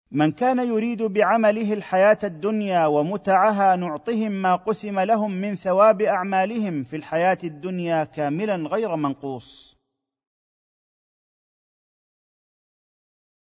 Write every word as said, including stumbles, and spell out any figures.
من كان يريد بعمله الحياه الدنيا ومتعها نعطهم ما قسم لهم من ثواب اعمالهم في الحياه الدنيا كاملا غير منقوص.